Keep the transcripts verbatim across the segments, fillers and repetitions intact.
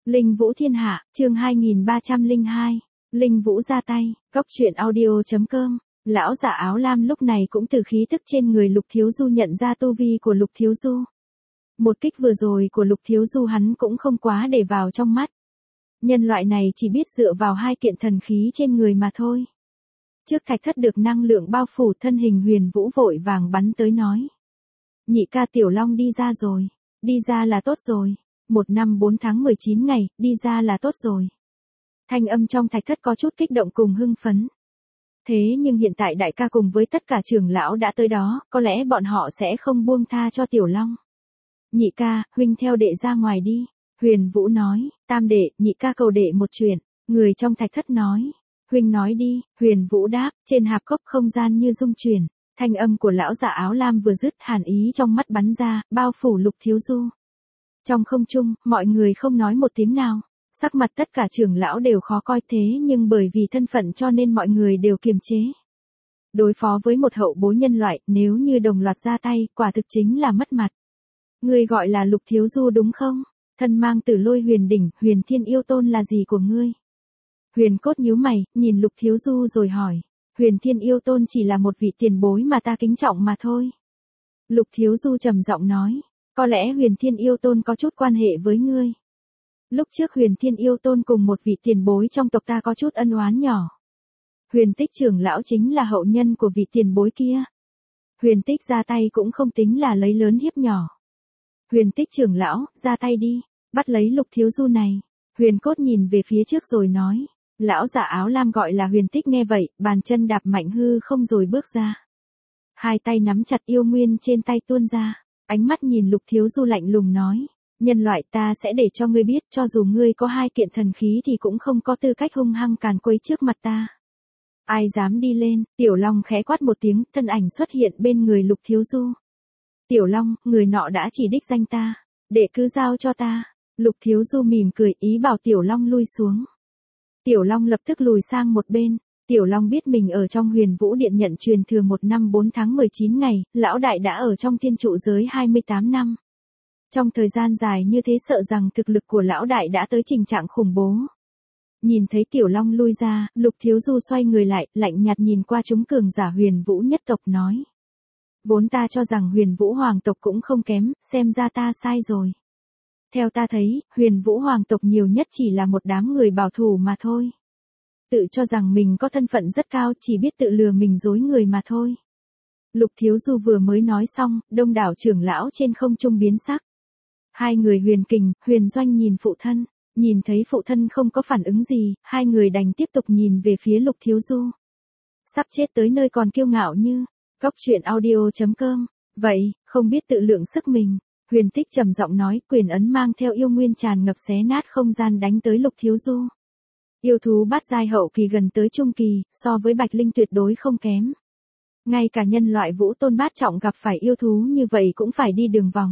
Linh Vũ Thiên Hạ, chương hai nghìn ba trăm lẻ hai. Linh Vũ ra tay, Cốc Truyện Audio chấm com. Lão giả áo lam lúc này cũng từ khí tức trên người Lục Thiếu Du nhận ra tu vi của Lục Thiếu Du. Một kích vừa rồi của Lục Thiếu Du hắn cũng không quá để vào trong mắt. Nhân loại này chỉ biết dựa vào hai kiện thần khí trên người mà thôi. Trước thạch thất được năng lượng bao phủ, thân hình Huyền Vũ vội vàng bắn tới nói. Nhị ca Tiểu Long đi ra rồi. Đi ra là tốt rồi. Một năm bốn tháng mười chín ngày, đi ra là tốt rồi. Thanh âm trong thạch thất có chút kích động cùng hưng phấn. Thế nhưng hiện tại đại ca cùng với tất cả trưởng lão đã tới đó, có lẽ bọn họ sẽ không buông tha cho Tiểu Long. Nhị ca, huynh theo đệ ra ngoài đi. Huyền Vũ nói, tam đệ, nhị ca cầu đệ một chuyện. Người trong thạch thất nói, huynh nói đi. Huyền Vũ đáp, trên hạp cốc không gian như rung chuyển. Thanh âm của lão giả áo lam vừa dứt, hàn ý trong mắt bắn ra, bao phủ Lục Thiếu Du. Trong không trung, mọi người không nói một tiếng nào. Sắc mặt tất cả trưởng lão đều khó coi, thế nhưng bởi vì thân phận cho nên mọi người đều kiềm chế. Đối phó với một hậu bối nhân loại, nếu như đồng loạt ra tay, quả thực chính là mất mặt. Ngươi gọi là Lục Thiếu Du đúng không? Thân mang Tử Lôi Huyền Đỉnh, Huyền Thiên Yêu Tôn là gì của ngươi? Huyền Cốt nhíu mày, nhìn Lục Thiếu Du rồi hỏi. Huyền Thiên Yêu Tôn chỉ là một vị tiền bối mà ta kính trọng mà thôi. Lục Thiếu Du trầm giọng nói. Có lẽ Huyền Thiên Yêu Tôn có chút quan hệ với ngươi. Lúc trước Huyền Thiên Yêu Tôn cùng một vị tiền bối trong tộc ta có chút ân oán nhỏ. Huyền Tích trưởng lão chính là hậu nhân của vị tiền bối kia. Huyền Tích ra tay cũng không tính là lấy lớn hiếp nhỏ. Huyền Tích trưởng lão, ra tay đi, bắt lấy Lục Thiếu Du này. Huyền Cốt nhìn về phía trước rồi nói. Lão giả áo lam gọi là Huyền Tích nghe vậy, bàn chân đạp mạnh hư không rồi bước ra. Hai tay nắm chặt yêu nguyên trên tay tuôn ra. Ánh mắt nhìn Lục Thiếu Du lạnh lùng nói, nhân loại ta sẽ để cho ngươi biết, cho dù ngươi có hai kiện thần khí thì cũng không có tư cách hung hăng càn quấy trước mặt ta. Ai dám đi lên? Tiểu Long khẽ quát một tiếng, thân ảnh xuất hiện bên người Lục Thiếu Du. Tiểu Long, người nọ đã chỉ đích danh ta, để cứ giao cho ta. Lục Thiếu Du mỉm cười ý bảo Tiểu Long lui xuống. Tiểu Long lập tức lùi sang một bên. Tiểu Long biết mình ở trong Huyền Vũ Điện nhận truyền thừa một năm bốn tháng mười chín ngày, lão đại đã ở trong thiên trụ giới hai mươi tám năm. Trong thời gian dài như thế sợ rằng thực lực của lão đại đã tới trình trạng khủng bố. Nhìn thấy Tiểu Long lui ra, Lục Thiếu Du xoay người lại, lạnh nhạt nhìn qua chúng cường giả Huyền Vũ nhất tộc nói. Vốn ta cho rằng Huyền Vũ hoàng tộc cũng không kém, xem ra ta sai rồi. Theo ta thấy, Huyền Vũ hoàng tộc nhiều nhất chỉ là một đám người bảo thủ mà thôi. Tự cho rằng mình có thân phận rất cao, chỉ biết tự lừa mình dối người mà thôi. Lục Thiếu Du vừa mới nói xong, đông đảo trưởng lão trên không trung biến sắc. Hai người Huyền Kình, Huyền Doanh nhìn phụ thân, nhìn thấy phụ thân không có phản ứng gì, hai người đành tiếp tục nhìn về phía Lục Thiếu Du. Sắp chết tới nơi còn kiêu ngạo như, Cốc Truyện Audio chấm com, vậy, không biết tự lượng sức mình. Huyền Tích trầm giọng nói, quyền ấn mang theo yêu nguyên tràn ngập xé nát không gian đánh tới Lục Thiếu Du. Yêu thú bát giai hậu kỳ gần tới trung kỳ, so với Bạch Linh tuyệt đối không kém. Ngay cả nhân loại Vũ Tôn bát trọng gặp phải yêu thú như vậy cũng phải đi đường vòng.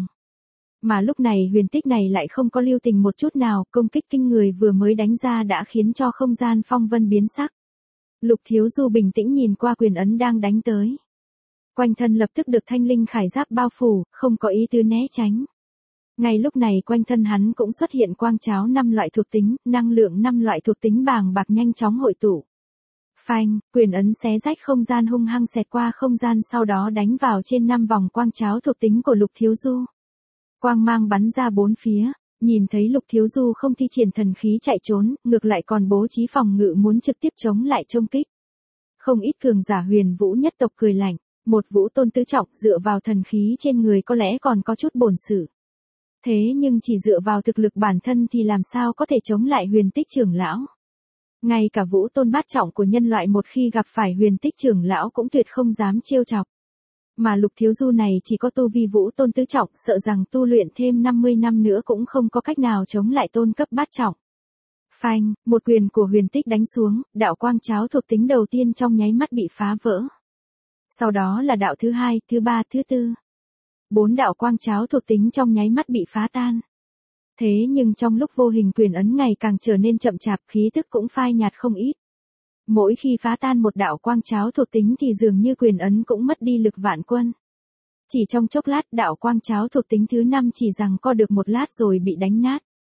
Mà lúc này Huyền Tích này lại không có lưu tình một chút nào, công kích kinh người vừa mới đánh ra đã khiến cho không gian phong vân biến sắc. Lục Thiếu Du bình tĩnh nhìn qua quyền ấn đang đánh tới. Quanh thân lập tức được thanh linh khải giáp bao phủ, không có ý tứ né tránh. Ngay lúc này quanh thân hắn cũng xuất hiện quang cháo năm loại thuộc tính, năng lượng năm loại thuộc tính bàng bạc nhanh chóng hội tụ. Phanh, quyền ấn xé rách không gian hung hăng xẹt qua không gian sau đó đánh vào trên năm vòng quang cháo thuộc tính của Lục Thiếu Du. Quang mang bắn ra bốn phía, nhìn thấy Lục Thiếu Du không thi triển thần khí chạy trốn, ngược lại còn bố trí phòng ngự muốn trực tiếp chống lại trông kích. Không ít cường giả Huyền Vũ nhất tộc cười lạnh, một Vũ Tôn tứ trọng dựa vào thần khí trên người có lẽ còn có chút bổn sự. Thế nhưng chỉ dựa vào thực lực bản thân thì làm sao có thể chống lại Huyền Tích trưởng lão. Ngay cả Vũ Tôn bát trọng của nhân loại một khi gặp phải Huyền Tích trưởng lão cũng tuyệt không dám trêu chọc. Mà Lục Thiếu Du này chỉ có tu vi Vũ Tôn tứ trọng, sợ rằng tu luyện thêm năm mươi năm nữa cũng không có cách nào chống lại tôn cấp bát trọng. Phanh, một quyền của Huyền Tích đánh xuống, đạo quang cháo thuộc tính đầu tiên trong nháy mắt bị phá vỡ. Sau đó là đạo thứ hai, thứ ba, thứ tư. Bốn đạo quang cháo thuộc tính trong nháy mắt bị phá tan. Thế nhưng trong lúc vô hình quyền ấn ngày càng trở nên chậm chạp, khí tức cũng phai nhạt không ít. Mỗi khi phá tan một đạo quang cháo thuộc tính thì dường như quyền ấn cũng mất đi lực vạn quân. Chỉ trong chốc lát đạo quang cháo thuộc tính thứ năm chỉ rằng co được một lát rồi bị đánh nát.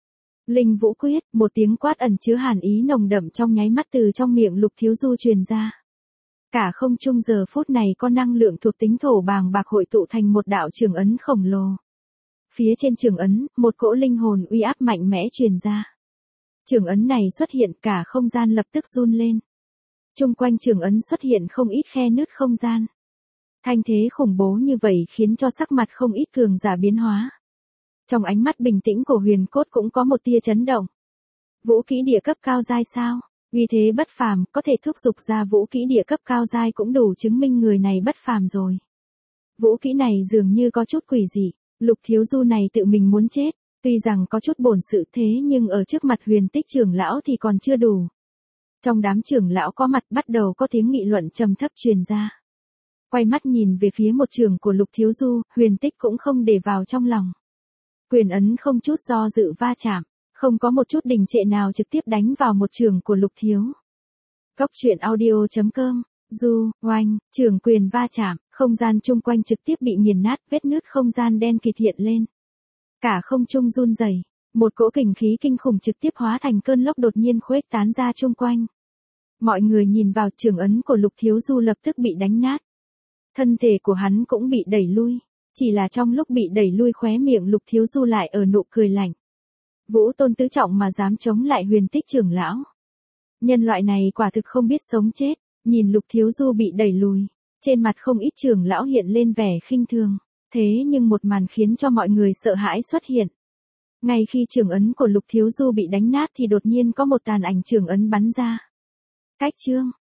Linh Vũ quyết, một tiếng quát ẩn chứa hàn ý nồng đậm trong nháy mắt từ trong miệng Lục Thiếu Du truyền ra. Cả không trung giờ phút này có năng lượng thuộc tính thổ bàng bạc hội tụ thành một đạo trường ấn khổng lồ. Phía trên trường ấn, một cỗ linh hồn uy áp mạnh mẽ truyền ra. Trường ấn này xuất hiện, cả không gian lập tức run lên. Trung quanh trường ấn xuất hiện không ít khe nứt không gian. Thanh thế khủng bố như vậy khiến cho sắc mặt không ít cường giả biến hóa. Trong ánh mắt bình tĩnh của Huyền Cốt cũng có một tia chấn động. Vũ kỹ địa cấp cao giai sao? Uy thế bất phàm, có thể thúc giục ra vũ kỹ địa cấp cao giai cũng đủ chứng minh người này bất phàm rồi. Vũ kỹ này dường như có chút quỷ dị, Lục Thiếu Du này tự mình muốn chết, tuy rằng có chút bổn sự thế nhưng ở trước mặt Huyền Tích trưởng lão thì còn chưa đủ. Trong đám trưởng lão có mặt bắt đầu có tiếng nghị luận trầm thấp truyền ra. Quay mắt nhìn về phía một trường của Lục Thiếu Du, Huyền Tích cũng không để vào trong lòng. Quyền ấn không chút do dự va chạm, không có một chút đình trệ nào trực tiếp đánh vào một trường của Lục Thiếu. Cốc truyện audio chấm com, Du, oanh, trường quyền va chạm, không gian chung quanh trực tiếp bị nghiền nát, vết nứt không gian đen kịt hiện lên. Cả không trung run rẩy, một cỗ kình khí kinh khủng trực tiếp hóa thành cơn lốc đột nhiên khuếch tán ra chung quanh. Mọi người nhìn vào trường ấn của Lục Thiếu Du lập tức bị đánh nát. Thân thể của hắn cũng bị đẩy lui, chỉ là trong lúc bị đẩy lui khóe miệng Lục Thiếu Du lại ở nụ cười lạnh. Vũ tôn tứ trọng mà dám chống lại Huyền Tích trưởng lão. Nhân loại này quả thực không biết sống chết, nhìn Lục Thiếu Du bị đẩy lùi, trên mặt không ít trưởng lão hiện lên vẻ khinh thường, thế nhưng một màn khiến cho mọi người sợ hãi xuất hiện. Ngay khi trường ấn của Lục Thiếu Du bị đánh nát thì đột nhiên có một tàn ảnh trường ấn bắn ra. Cách chương,